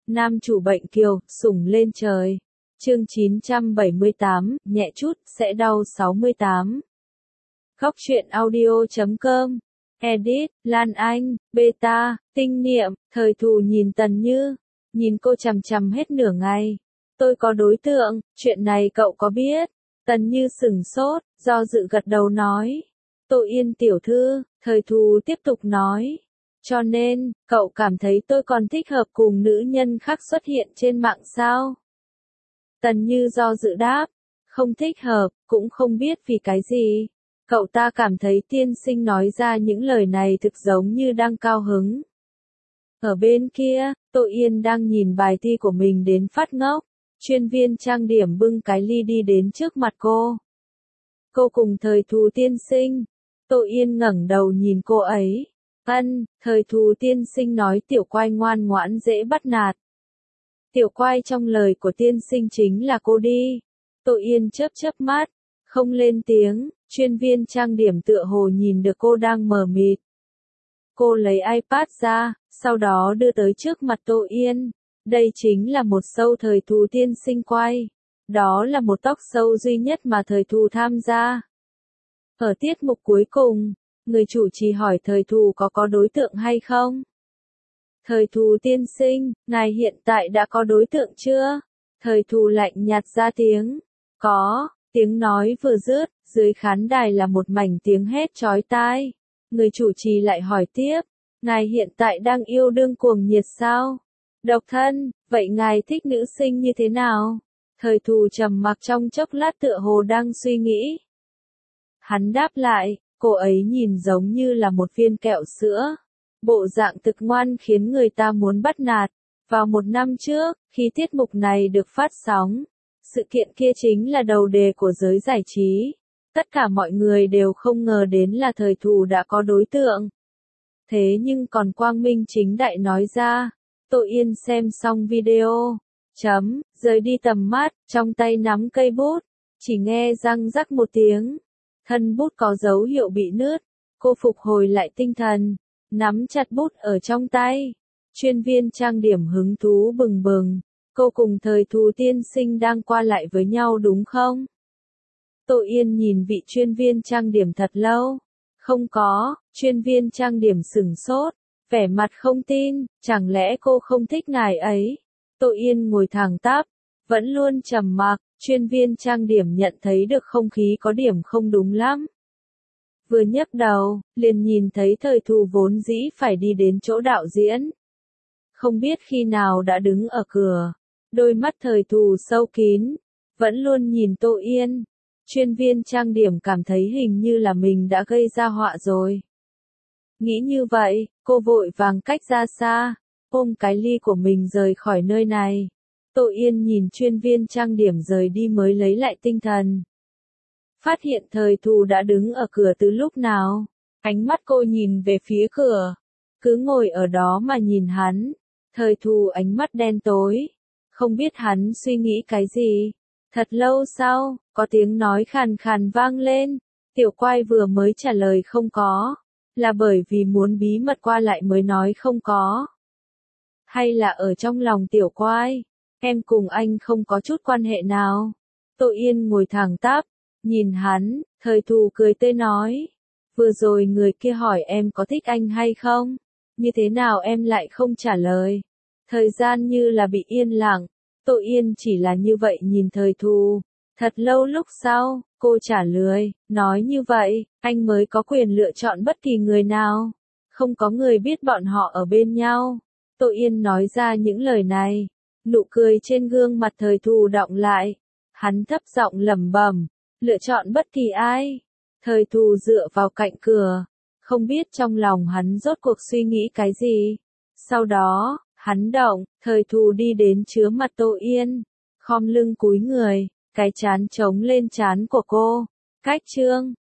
Nam chủ bệnh kiều, sủng lên trời. Chương 978, nhẹ chút, sẽ đau 68. Góc truyện audio.com. Edit, Lan Anh, Beta, Tinh Niệm, Thời Thù nhìn Tần Như. Nhìn cô chằm chằm hết nửa ngày. Tôi có đối tượng, chuyện này cậu có biết? Tần Như sửng sốt, do dự gật đầu nói. Tô Yên tiểu thư, Thời Thù tiếp tục nói. Cho nên, cậu cảm thấy tôi còn thích hợp cùng nữ nhân khác xuất hiện trên mạng sao? Tần Như do dự đáp. Không thích hợp, cũng không biết vì cái gì. Cậu ta cảm thấy tiên sinh nói ra những lời này thực giống như đang cao hứng. Ở bên kia, Tô Yên đang nhìn bài thi của mình đến phát ngốc. Chuyên viên trang điểm bưng cái ly đi đến trước mặt cô. Cô cùng Thời Thù tiên sinh. Tô Yên ngẩng đầu nhìn cô ấy. Thời Thù tiên sinh nói tiểu quai ngoan ngoãn dễ bắt nạt. Tiểu quai trong lời của tiên sinh chính là cô đi. Tô Yên chớp chớp mắt, không lên tiếng, chuyên viên trang điểm tựa hồ nhìn được cô đang mờ mịt. Cô lấy iPad ra, sau đó đưa tới trước mặt Tô Yên. Đây chính là một show Thời Thù tiên sinh quay. Đó là một talk show duy nhất mà Thời Thù tham gia. Ở tiết mục cuối cùng, người chủ trì hỏi Thời Thù có đối tượng hay không? Thời Thù tiên sinh, ngài hiện tại đã có đối tượng chưa? Thời Thù lạnh nhạt ra tiếng. Có, tiếng nói vừa dứt, dưới khán đài là một mảnh tiếng hét chói tai. Người chủ trì lại hỏi tiếp, ngài hiện tại đang yêu đương cuồng nhiệt sao? Độc thân, vậy ngài thích nữ sinh như thế nào? Thời Thù trầm mặc trong chốc lát tựa hồ đang suy nghĩ. Hắn đáp lại, cô ấy nhìn giống như là một viên kẹo sữa. Bộ dạng thực ngoan khiến người ta muốn bắt nạt. Vào một năm trước, khi tiết mục này được phát sóng, sự kiện kia chính là đầu đề của giới giải trí. Tất cả mọi người đều không ngờ đến là Thời Thù đã có đối tượng. Thế nhưng còn quang minh chính đại nói ra. Tô Yên xem xong video. Rời đi tầm mắt, trong tay nắm cây bút. Chỉ nghe răng rắc một tiếng. Thân bút có dấu hiệu bị nứt. Cô phục hồi lại tinh thần. Nắm chặt bút ở trong tay. Chuyên viên trang điểm hứng thú bừng bừng. Cô cùng Thời Thù tiên sinh đang qua lại với nhau đúng không? Tô Yên nhìn vị chuyên viên trang điểm thật lâu. Không có, chuyên viên trang điểm sửng sốt. Vẻ mặt không tin, chẳng lẽ cô không thích ngài ấy? Tô Yên ngồi thẳng tắp, vẫn luôn trầm mặc. Chuyên viên trang điểm nhận thấy được không khí có điểm không đúng lắm. Vừa nhấc đầu, liền nhìn thấy Thời Thù vốn dĩ phải đi đến chỗ đạo diễn. Không biết khi nào đã đứng ở cửa. Đôi mắt Thời Thù sâu kín, vẫn luôn nhìn Tô Yên. Chuyên viên trang điểm cảm thấy hình như là mình đã gây ra họa rồi. Nghĩ như vậy, cô vội vàng cách ra xa, ôm cái ly của mình rời khỏi nơi này. Tô Yên nhìn chuyên viên trang điểm rời đi mới lấy lại tinh thần. Phát hiện Thời Thù đã đứng ở cửa từ lúc nào. Ánh mắt cô nhìn về phía cửa. Cứ ngồi ở đó mà nhìn hắn. Thời Thù ánh mắt đen tối. Không biết hắn suy nghĩ cái gì. Thật lâu sau, có tiếng nói khàn khàn vang lên. Tiểu quai vừa mới trả lời không có. Là bởi vì muốn bí mật qua lại mới nói không có. Hay là ở trong lòng tiểu quai. Em cùng anh không có chút quan hệ nào. Tô Yên ngồi thẳng tắp. Nhìn hắn, Thời Thù cười tươi nói. Vừa rồi người kia hỏi em có thích anh hay không? Như thế nào em lại không trả lời? Thời gian như là bị yên lặng. Tô Yên chỉ là như vậy nhìn Thời Thù. Thật lâu lúc sau, cô trả lời, nói như vậy, anh mới có quyền lựa chọn bất kỳ người nào. Không có người biết bọn họ ở bên nhau. Tô Yên nói ra những lời này. Nụ cười trên gương mặt Thời Thù đọng lại. Hắn thấp giọng lẩm bẩm. Lựa chọn bất kỳ ai. Thời Thù dựa vào cạnh cửa. Không biết trong lòng hắn rốt cuộc suy nghĩ cái gì. Sau đó, hắn động, Thời Thù đi đến chứa mặt Tô Yên. Khom lưng cúi người, cái trán chống lên trán của cô. Cách chương.